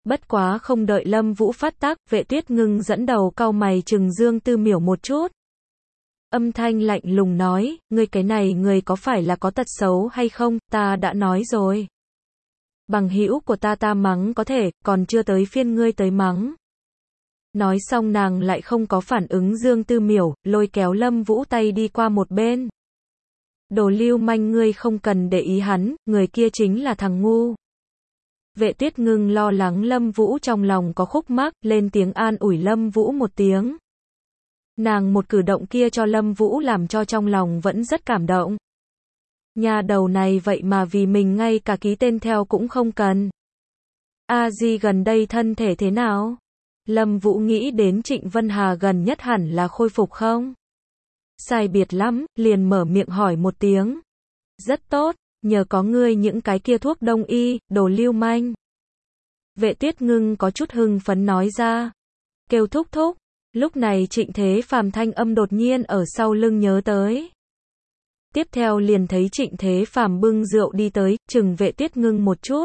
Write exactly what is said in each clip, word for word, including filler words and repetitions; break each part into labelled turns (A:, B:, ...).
A: Bất quá không đợi Lâm Vũ phát tác, Vệ Tuyết Ngưng dẫn đầu cau mày trừng Dương Tư Miểu một chút. Âm thanh lạnh lùng nói, ngươi cái này người có phải là có tật xấu hay không, ta đã nói rồi. Bằng hữu của ta ta mắng có thể, còn chưa tới phiên ngươi tới mắng. Nói xong nàng lại không có phản ứng Dương Tư Miểu, lôi kéo Lâm Vũ tay đi qua một bên. Đồ lưu manh, ngươi không cần để ý hắn, người kia chính là thằng ngu. Vệ Tuyết Ngưng lo lắng Lâm Vũ trong lòng có khúc mắc, lên tiếng an ủi Lâm Vũ một tiếng. Nàng một cử động kia cho Lâm Vũ làm cho trong lòng vẫn rất cảm động. Nhà đầu này vậy mà vì mình ngay cả ký tên theo cũng không cần. A Di gần đây thân thể thế nào? Lâm Vũ nghĩ đến Trịnh Vân Hà gần nhất hẳn là khôi phục không? Sai biệt lắm, liền mở miệng hỏi một tiếng. Rất tốt, nhờ có ngươi những cái kia thuốc đông y, đồ lưu manh. Vệ Tuyết Ngưng có chút hưng phấn nói ra. Kêu thúc thúc. Lúc này Trịnh Thế Phàm thanh âm đột nhiên ở sau lưng nhớ tới. Tiếp theo liền thấy Trịnh Thế Phàm bưng rượu đi tới, chừng Vệ Tuyết Ngưng một chút.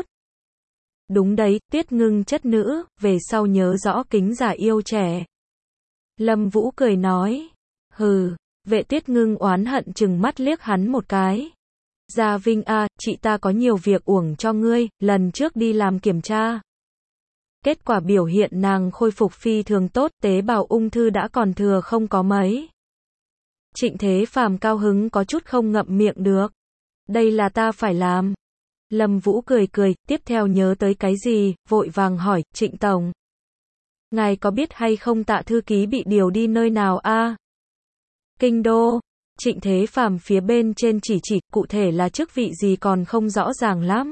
A: Đúng đấy, Tuyết Ngưng chất nữ, về sau nhớ rõ kính già yêu trẻ. Lâm Vũ cười nói. Hừ, Vệ Tuyết Ngưng oán hận chừng mắt liếc hắn một cái. Gia Vinh a, chị ta có nhiều việc uổng cho ngươi, lần trước đi làm kiểm tra. Kết quả biểu hiện nàng khôi phục phi thường tốt, tế bào ung thư đã còn thừa không có mấy. Trịnh Thế Phàm cao hứng có chút không ngậm miệng được. Đây là ta phải làm. Lâm Vũ cười cười, tiếp theo nhớ tới cái gì, vội vàng hỏi, Trịnh Tổng. Ngài có biết hay không Tạ thư ký bị điều đi nơi nào a? À? Kinh đô. Trịnh Thế Phàm phía bên trên chỉ chỉ, cụ thể là chức vị gì còn không rõ ràng lắm.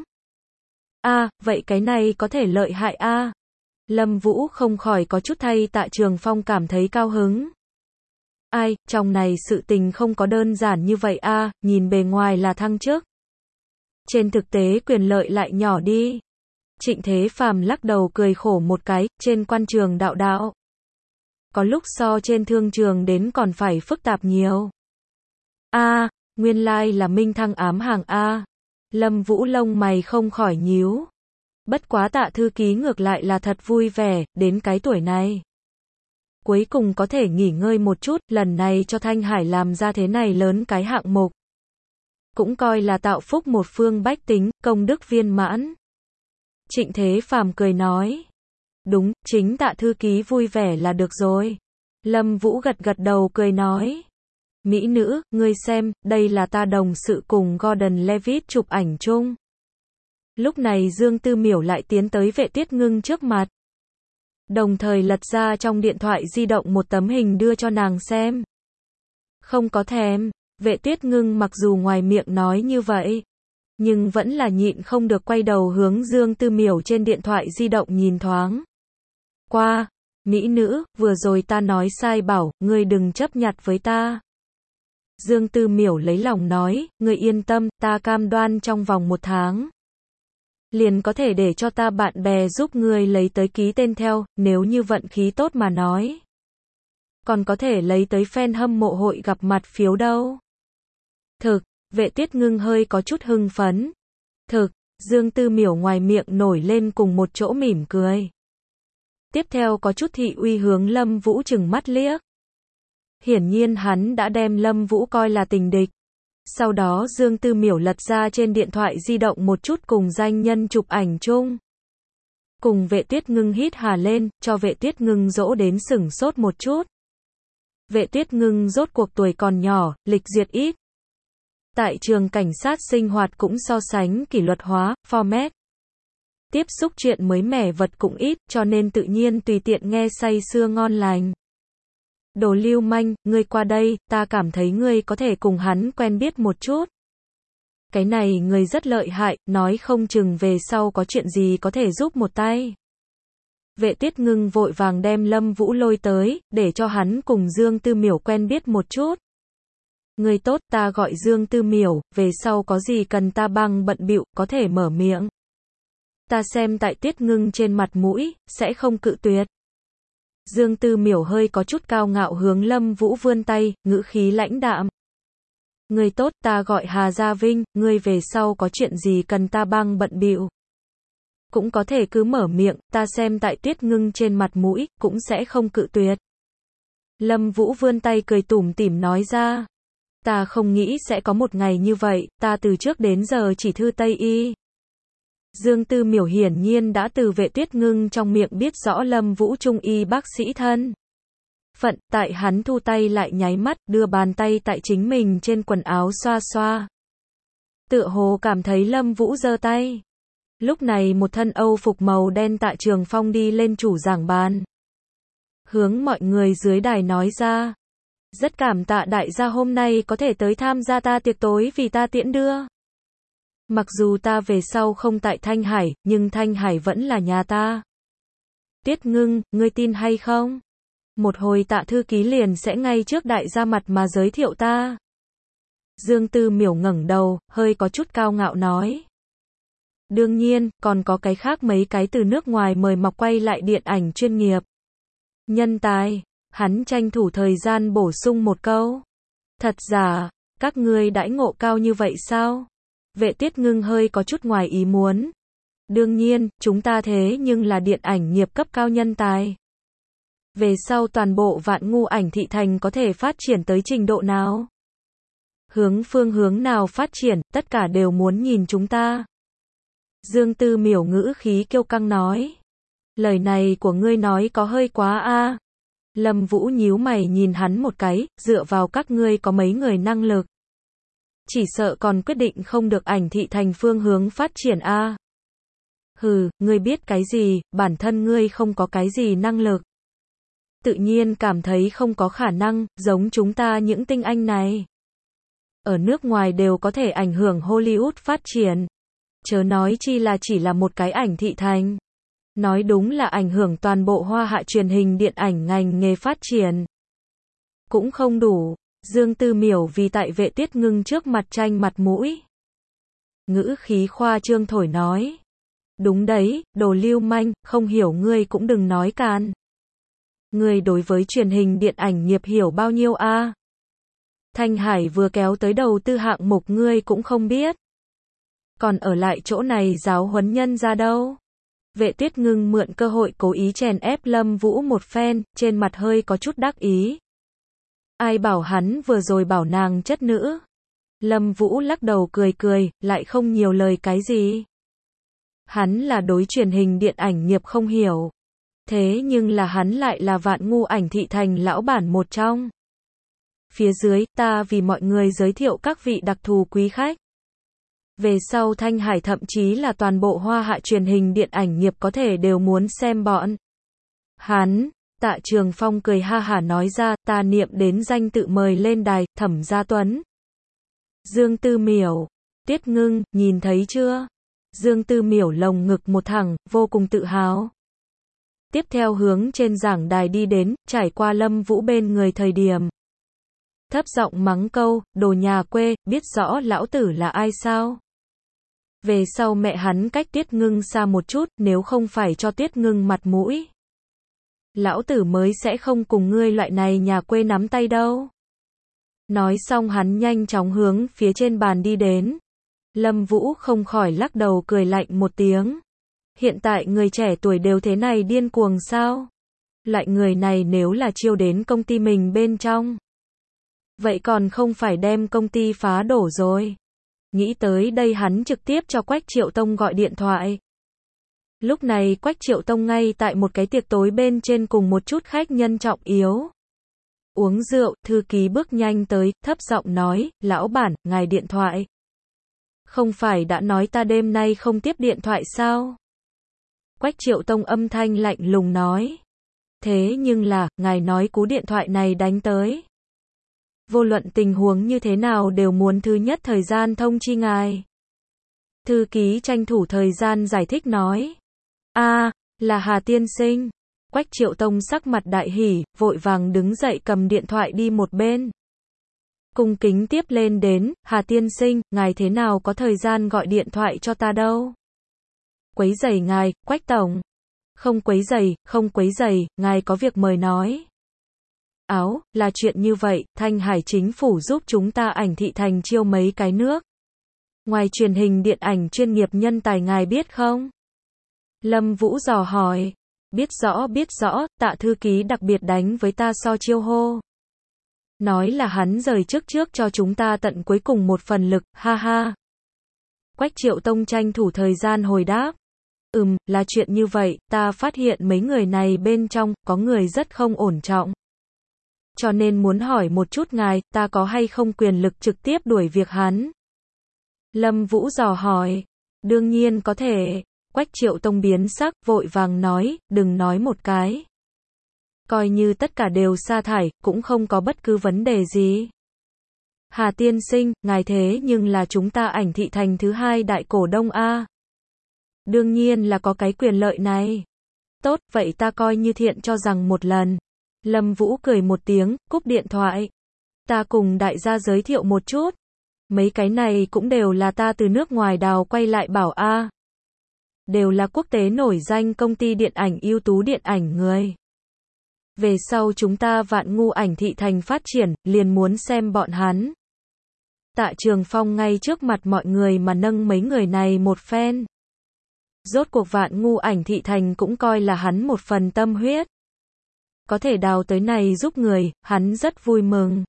A: A, à, vậy cái này có thể lợi hại a. À? Lâm Vũ không khỏi có chút thay Tạ Trường Phong cảm thấy cao hứng. Ai, trong này sự tình không có đơn giản như vậy a, à, nhìn bề ngoài là thăng chức. Trên thực tế quyền lợi lại nhỏ đi. Trịnh Thế Phàm lắc đầu cười khổ một cái, trên quan trường đạo đạo. Có lúc so trên thương trường đến còn phải phức tạp nhiều. A, à, nguyên lai là Minh Thăng ám hàng a. À. Lâm Vũ lông mày không khỏi nhíu. Bất quá Tạ thư ký ngược lại là thật vui vẻ, đến cái tuổi này. Cuối cùng có thể nghỉ ngơi một chút, lần này cho Thanh Hải làm ra thế này lớn cái hạng mục. Cũng coi là tạo phúc một phương bách tính, công đức viên mãn. Trịnh Thế Phàm cười nói. Đúng, chính Tạ thư ký vui vẻ là được rồi. Lâm Vũ gật gật đầu cười nói. Mỹ nữ, ngươi xem, đây là ta đồng sự cùng Gordon Levitt chụp ảnh chung. Lúc này Dương Tư Miểu lại tiến tới Vệ Tuyết Ngưng trước mặt. Đồng thời lật ra trong điện thoại di động một tấm hình đưa cho nàng xem. Không có thèm, Vệ Tuyết Ngưng mặc dù ngoài miệng nói như vậy, nhưng vẫn là nhịn không được quay đầu hướng Dương Tư Miểu trên điện thoại di động nhìn thoáng. Qua, mỹ nữ, vừa rồi ta nói sai bảo, ngươi đừng chấp nhặt với ta. Dương Tư Miểu lấy lòng nói, ngươi yên tâm, ta cam đoan trong vòng một tháng. Liền có thể để cho ta bạn bè giúp ngươi lấy tới ký tên theo, nếu như vận khí tốt mà nói. Còn có thể lấy tới fan hâm mộ hội gặp mặt phiếu đâu. Thực, Vệ Tuyết Ngưng hơi có chút hưng phấn. Thực, Dương Tư Miểu ngoài miệng nổi lên cùng một chỗ mỉm cười. Tiếp theo có chút thị uy hướng Lâm Vũ chừng mắt liếc. Hiển nhiên hắn đã đem Lâm Vũ coi là tình địch. Sau đó Dương Tư Miểu lật ra trên điện thoại di động một chút cùng danh nhân chụp ảnh chung. Cùng Vệ Tuyết Ngưng hít hà lên, cho Vệ Tuyết Ngưng dỗ đến sửng sốt một chút. Vệ Tuyết Ngưng rốt cuộc tuổi còn nhỏ, lịch duyệt ít. Tại trường cảnh sát sinh hoạt cũng so sánh kỷ luật hóa, format. Tiếp xúc chuyện mới mẻ vật cũng ít, cho nên tự nhiên tùy tiện nghe say sưa ngon lành. Đồ lưu manh, ngươi qua đây, ta cảm thấy ngươi có thể cùng hắn quen biết một chút. Cái này người rất lợi hại, nói không chừng về sau có chuyện gì có thể giúp một tay. Vệ Tuyết Ngưng vội vàng đem Lâm Vũ lôi tới, để cho hắn cùng Dương Tư Miểu quen biết một chút. Người tốt, ta gọi Dương Tư Miểu, về sau có gì cần ta băng bận bịu, có thể mở miệng. Ta xem tại Tuyết Ngưng trên mặt mũi, sẽ không cự tuyệt. Dương Tư Miểu hơi có chút cao ngạo hướng Lâm Vũ vươn tay, ngữ khí lãnh đạm. Người tốt, ta gọi Hà Gia Vinh, ngươi về sau có chuyện gì cần ta băng bận bịu. cũng có thể cứ mở miệng, ta xem tại Tuyết Ngưng trên mặt mũi, cũng sẽ không cự tuyệt. Lâm Vũ vươn tay cười tủm tỉm nói ra. Ta không nghĩ sẽ có một ngày như vậy, ta từ trước đến giờ chỉ thư Tây Y. Dương Tư Miểu hiển nhiên đã từ Vệ Tuyết Ngưng trong miệng biết rõ Lâm Vũ trung y bác sĩ thân phận, tại hắn thu tay lại nháy mắt, đưa bàn tay tại chính mình trên quần áo xoa xoa. Tựa hồ cảm thấy Lâm Vũ giơ tay. Lúc này một thân Âu phục màu đen Tạ Trường Phong đi lên chủ giảng bàn. Hướng mọi người dưới đài nói ra. Rất cảm tạ đại gia hôm nay có thể tới tham gia ta tiệc tối vì ta tiễn đưa. Mặc dù ta về sau không tại Thanh Hải, nhưng Thanh Hải vẫn là nhà ta. Tuyết Ngưng, ngươi tin hay không? Một hồi Tạ thư ký liền sẽ ngay trước đại gia mặt mà giới thiệu ta. Dương Tư Miểu ngẩng đầu, hơi có chút cao ngạo nói. Đương nhiên, còn có cái khác mấy cái từ nước ngoài mời mọc quay lại điện ảnh chuyên nghiệp. Nhân tài, hắn tranh thủ thời gian bổ sung một câu. Thật giả, các ngươi đãi ngộ cao như vậy sao? Vệ Tuyết Ngưng hơi có chút ngoài ý muốn. Đương nhiên, chúng ta thế nhưng là điện ảnh nghiệp cấp cao nhân tài. Về sau toàn bộ Vạn Ngu Ảnh thị thành có thể phát triển tới trình độ nào? Hướng phương hướng nào phát triển, tất cả đều muốn nhìn chúng ta. Dương Tư Miểu ngữ khí kiêu căng nói. Lời này của ngươi nói có hơi quá a. Lâm Vũ nhíu mày nhìn hắn một cái, dựa vào các ngươi có mấy người năng lực. Chỉ sợ còn quyết định không được ảnh thị thành phương hướng phát triển a. Hừ, ngươi biết cái gì, bản thân ngươi không có cái gì năng lực. Tự nhiên cảm thấy không có khả năng, giống chúng ta những tinh anh này. Ở nước ngoài đều có thể ảnh hưởng Hollywood phát triển. Chớ nói chi là chỉ là một cái ảnh thị thành. Nói đúng là ảnh hưởng toàn bộ hoa hạ truyền hình điện ảnh ngành nghề phát triển. Cũng không đủ. Dương Tư Miểu vì tại Vệ Tuyết Ngưng trước mặt tranh mặt mũi. Ngữ khí khoa trương thổi nói. Đúng đấy, đồ lưu manh, không hiểu ngươi cũng đừng nói càn. Ngươi đối với truyền hình điện ảnh nghiệp hiểu bao nhiêu a? Thanh Hải vừa kéo tới đầu tư hạng mục ngươi cũng không biết. Còn ở lại chỗ này giáo huấn nhân ra đâu? Vệ Tuyết Ngưng mượn cơ hội cố ý chèn ép Lâm Vũ một phen, trên mặt hơi có chút đắc ý. Ai bảo hắn vừa rồi bảo nàng chất nữ? Lâm Vũ lắc đầu cười cười, lại không nhiều lời cái gì. Hắn là đối truyền hình điện ảnh nghiệp không hiểu. Thế nhưng là hắn lại là Vạn Ngu Ảnh thị thành lão bản một trong. Phía dưới, ta vì mọi người giới thiệu các vị đặc thù quý khách. Về sau Thanh Hải thậm chí là toàn bộ hoa hạ truyền hình điện ảnh nghiệp có thể đều muốn xem bọn. Hắn, Tạ Trường Phong cười ha hả nói ra, ta niệm đến danh tự mời lên đài, Thẩm Gia Tuấn. Dương Tư Miểu, Tuyết Ngưng, nhìn thấy chưa? Dương Tư Miểu lồng ngực một thẳng, vô cùng tự hào. Tiếp theo hướng trên giảng đài đi đến, trải qua Lâm Vũ bên người thời điểm. Thấp giọng mắng câu, đồ nhà quê, biết rõ lão tử là ai sao? Về sau mẹ hắn cách Tuyết Ngưng xa một chút, nếu không phải cho Tuyết Ngưng mặt mũi. Lão tử mới sẽ không cùng ngươi loại này nhà quê nắm tay đâu. Nói xong hắn nhanh chóng hướng phía trên bàn đi đến. Lâm Vũ không khỏi lắc đầu cười lạnh một tiếng. Hiện tại người trẻ tuổi đều thế này điên cuồng sao? Loại người này nếu là chiêu đến công ty mình bên trong. Vậy còn không phải đem công ty phá đổ rồi. Nghĩ tới đây hắn trực tiếp cho Quách Triệu Tông gọi điện thoại. Lúc này Quách Triệu Tông ngay tại một cái tiệc tối bên trên cùng một chút khách nhân trọng yếu. Uống rượu, thư ký bước nhanh tới, thấp giọng nói, lão bản, ngài điện thoại. Không phải đã nói ta đêm nay không tiếp điện thoại sao? Quách Triệu Tông âm thanh lạnh lùng nói. Thế nhưng là, ngài nói cú điện thoại này đánh tới. Vô luận tình huống như thế nào đều muốn thứ nhất thời gian thông chi ngài. Thư ký tranh thủ thời gian giải thích nói. A, à, là Hà tiên sinh. Quách Triệu Tông sắc mặt đại hỉ, vội vàng đứng dậy cầm điện thoại đi một bên. Cung kính tiếp lên đến, Hà tiên sinh, ngài thế nào có thời gian gọi điện thoại cho ta đâu? Quấy rầy ngài, Quách tổng. Không quấy rầy, không quấy rầy, ngài có việc mời nói. Áo, là chuyện như vậy, Thanh Hải chính phủ giúp chúng ta ảnh thị thành chiêu mấy cái nước. Ngoài truyền hình điện ảnh chuyên nghiệp nhân tài ngài biết không? Lâm Vũ dò hỏi. Biết rõ biết rõ, Tạ thư ký đặc biệt đánh với ta so chiêu hô. Nói là hắn rời trước trước cho chúng ta tận cuối cùng một phần lực, ha ha. Quách Triệu Tông tranh thủ thời gian hồi đáp. Ừm, là chuyện như vậy, ta phát hiện mấy người này bên trong, có người rất không ổn trọng. Cho nên muốn hỏi một chút ngài, ta có hay không quyền lực trực tiếp đuổi việc hắn? Lâm Vũ dò hỏi. Đương nhiên có thể. Quách Triệu Tông biến sắc, vội vàng nói, đừng nói một cái. Coi như tất cả đều sa thải, cũng không có bất cứ vấn đề gì. Hà tiên sinh, ngài thế nhưng là chúng ta Ảnh Thị Thành thứ hai đại cổ đông a. Đương nhiên là có cái quyền lợi này. Tốt, vậy ta coi như thiện cho rằng một lần. Lâm Vũ cười một tiếng, cúp điện thoại. Ta cùng đại gia giới thiệu một chút. Mấy cái này cũng đều là ta từ nước ngoài đào quay lại bảo a. Đều là quốc tế nổi danh công ty điện ảnh ưu tú điện ảnh người. Về sau chúng ta Vạn Ngu Ảnh Thị Thành phát triển, liền muốn xem bọn hắn. Tạ Trường Phong ngay trước mặt mọi người mà nâng mấy người này một phen. Rốt cuộc Vạn Ngu Ảnh Thị Thành cũng coi là hắn một phần tâm huyết. Có thể đào tới này giúp người, hắn rất vui mừng.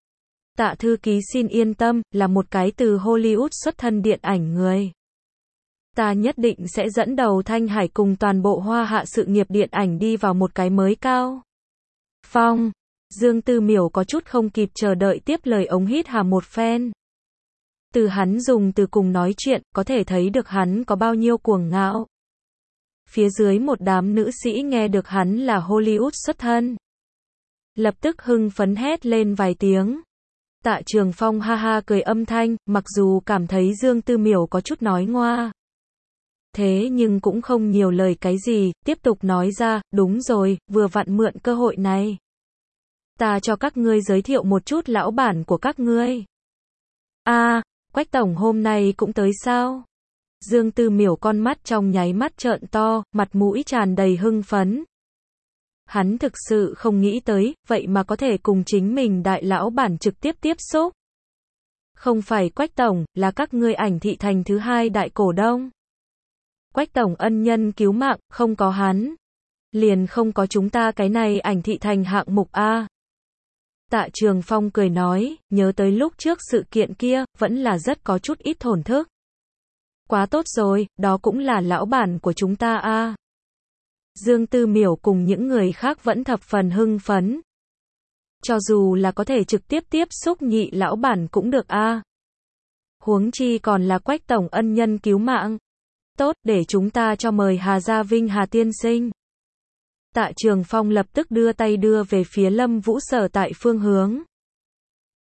A: Tạ thư ký xin yên tâm, là một cái từ Hollywood xuất thân điện ảnh người. Ta nhất định sẽ dẫn đầu Thanh Hải cùng toàn bộ Hoa Hạ sự nghiệp điện ảnh đi vào một cái mới cao. Phong, Dương Tư Miểu có chút không kịp chờ đợi tiếp lời ống hít hà một phen. Từ hắn dùng từ cùng nói chuyện, có thể thấy được hắn có bao nhiêu cuồng ngạo. Phía dưới một đám nữ sĩ nghe được hắn là Hollywood xuất thân. Lập tức hưng phấn hét lên vài tiếng. Tạ Trường Phong ha ha cười âm thanh, mặc dù cảm thấy Dương Tư Miểu có chút nói ngoa. Thế nhưng cũng không nhiều lời cái gì, tiếp tục nói ra, đúng rồi, vừa vặn mượn cơ hội này. Ta cho các ngươi giới thiệu một chút lão bản của các ngươi. A, à, Quách Tổng hôm nay cũng tới sao? Dương Tư Miểu con mắt trong nháy mắt trợn to, mặt mũi tràn đầy hưng phấn. Hắn thực sự không nghĩ tới, vậy mà có thể cùng chính mình đại lão bản trực tiếp tiếp xúc. Không phải Quách Tổng, là các ngươi Ảnh Thị Thành thứ hai đại cổ đông. Quách Tổng ân nhân cứu mạng, không có hắn. Liền không có chúng ta cái này Ảnh Thị Thành hạng mục A. Tạ Trường Phong cười nói, nhớ tới lúc trước sự kiện kia, vẫn là rất có chút ít thổn thức. Quá tốt rồi, đó cũng là lão bản của chúng ta A. Dương Tư Miểu cùng những người khác vẫn thập phần hưng phấn. Cho dù là có thể trực tiếp tiếp xúc nhị lão bản cũng được A. Huống chi còn là Quách Tổng ân nhân cứu mạng. Tốt, để chúng ta cho mời Hà Gia Vinh Hà tiên sinh. Tạ Trường Phong lập tức đưa tay đưa về phía Lâm Vũ sở tại phương hướng.